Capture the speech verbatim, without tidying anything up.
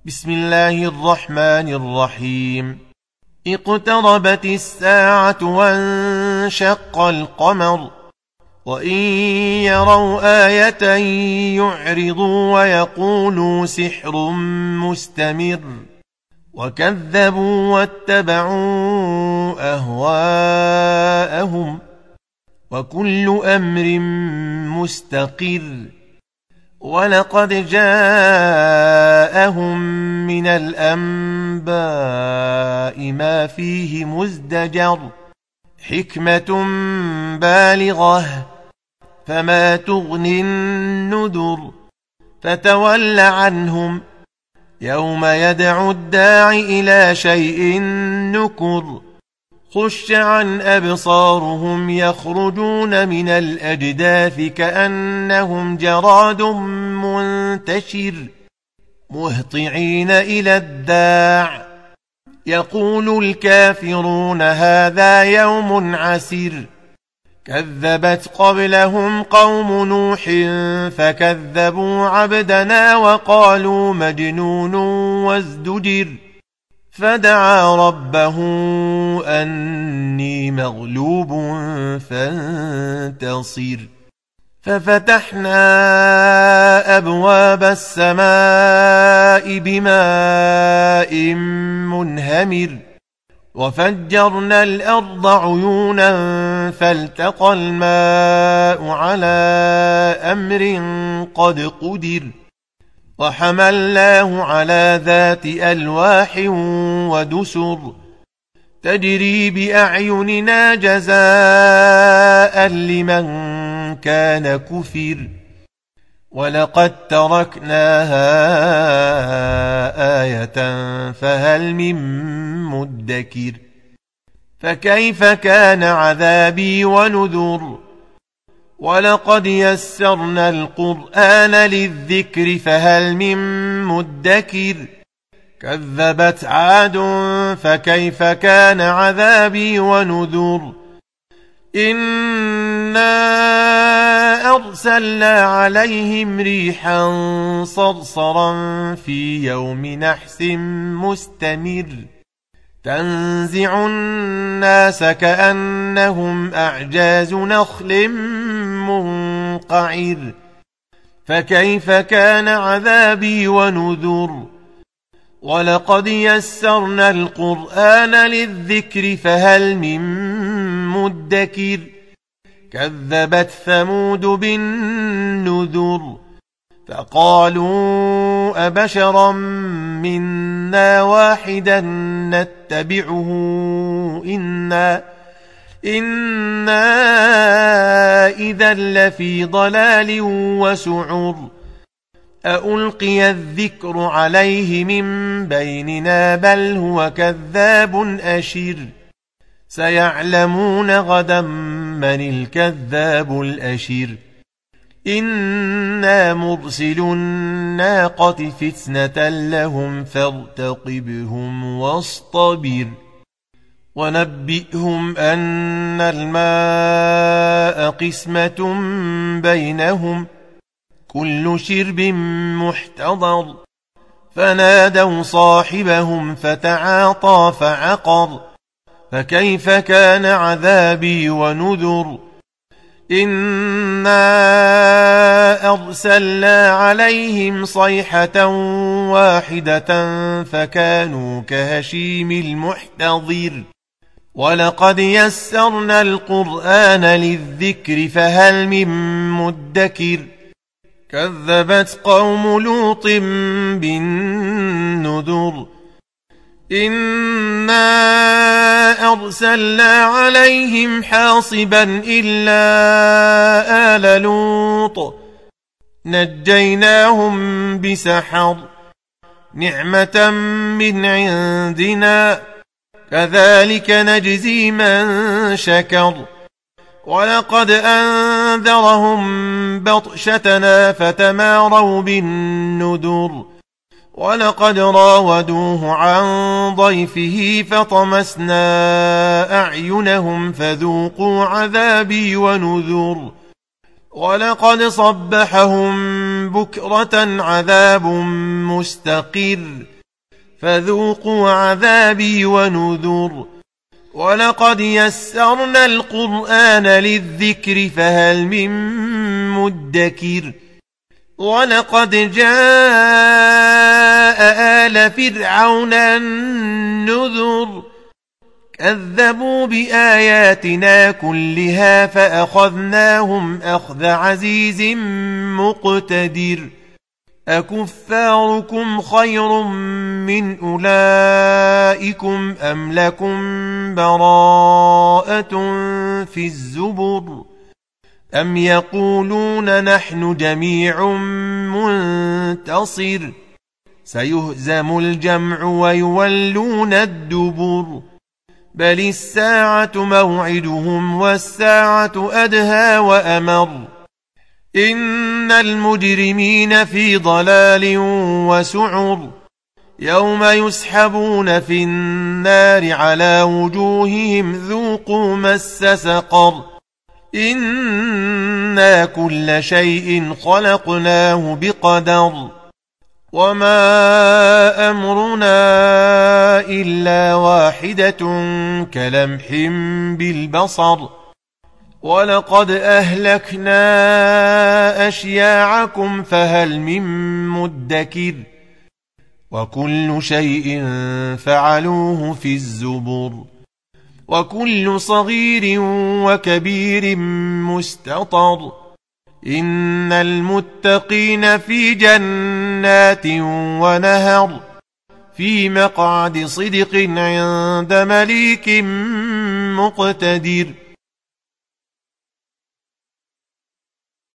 بسم الله الرحمن الرحيم. اقتربت الساعة وانشق القمر وإن يروا آية يعرضوا ويقولوا سحر مستمر وكذبوا واتبعوا أهواءهم وكل أمر مستقر ولقد جاءهم من الأنباء ما فيه مزدجر حكمة بالغة فما تغني النذر فتول عنهم يوم يدعو الداع إلى شيء نكر خش عن أبصارهم يخرجون من الأجداث كأنهم جراد منتشر مهطعين إلى الداع يقول الكافرون هذا يوم عسير كذبت قبلهم قوم نوح فكذبوا عبدنا وقالوا مجنون وازدجر فدعا ربه أني مغلوب فانتصر ففتحنا أبواب السماء بماء منهمر وفجرنا الأرض عيونا فالتقى الماء على أمر قد قدر وحملناه على ذات ألواح ودسر تجري بأعيننا جزاء لمن كان كفر ولقد تركناها آية فهل من مدكر فكيف كان عذابي ونذر ولقد يسرنا القرآن للذكر فهل من مدكر كذبت عاد فكيف كان عذابي ونذر إنا أرسلنا عليهم ريحا صرصرا في يوم نحس مستمر تنزع الناس كأنهم أعجاز نخل منقعر فكيف كان عذابي ونذر ولقد يسرنا القرآن للذكر فهل من مدكر كذبت ثمود بالنذر فقالوا أبشرا منا واحدا نتبعه إنا, إنا إذا لفي ضلال وسعر أألقي الذكر عليه من بيننا بل هو كذاب أشر سيعلمون غدا من الكذاب الأشر إنا مرسل الناقة فتنة لهم فارتقبهم واصطبر ونبئهم أن الماء قسمة بينهم كل شرب محتضر فنادوا صاحبهم فتعاطى فعقر فكيف كان عذابي ونذر إنا أرسلنا عليهم صيحة واحدة فكانوا كهشيم المحتضر ولقد يسرنا القرآن للذكر فهل من مدكر كذبت قوم لوط بالنذر إنا أرسلنا عليهم حاصبا إلا آل لوط نجيناهم بسحر نعمة من عندنا كذلك نجزي من شكر ولقد أنذرهم بطشتنا فتماروا بالنذر ولقد راودوه عن ضيفه فطمسنا أعينهم فذوقوا عذابي ونذر ولقد صبحهم بكرة عذاب مستقر فذوقوا عذابي ونذر ولقد يسرنا القرآن للذكر فهل من مدكر ولقد جاء آل فرعون النذر كذبوا بآياتنا كلها فأخذناهم أخذ عزيز مقتدر أكفاركم خير من أولئكم أم لكم براءة في الزبر أم يقولون نحن جميع منتصر سيهزم الجمع ويولون الدبر بل الساعة موعدهم والساعة أدهى وأمر إن المجرمين في ضلال وسعر يوم يسحبون في النار على وجوههم ذوقوا مس سقر إنا كل شيء خلقناه بقدر وما أمرنا إلا واحدة كلمح بالبصر ولقد أهلكنا أشياعكم فهل من مدكر وكل شيء فعلوه في الزبر وكل صغير وكبير مستطر إن المتقين في جنات ونهر في مقعد صدق عند مليك مقتدر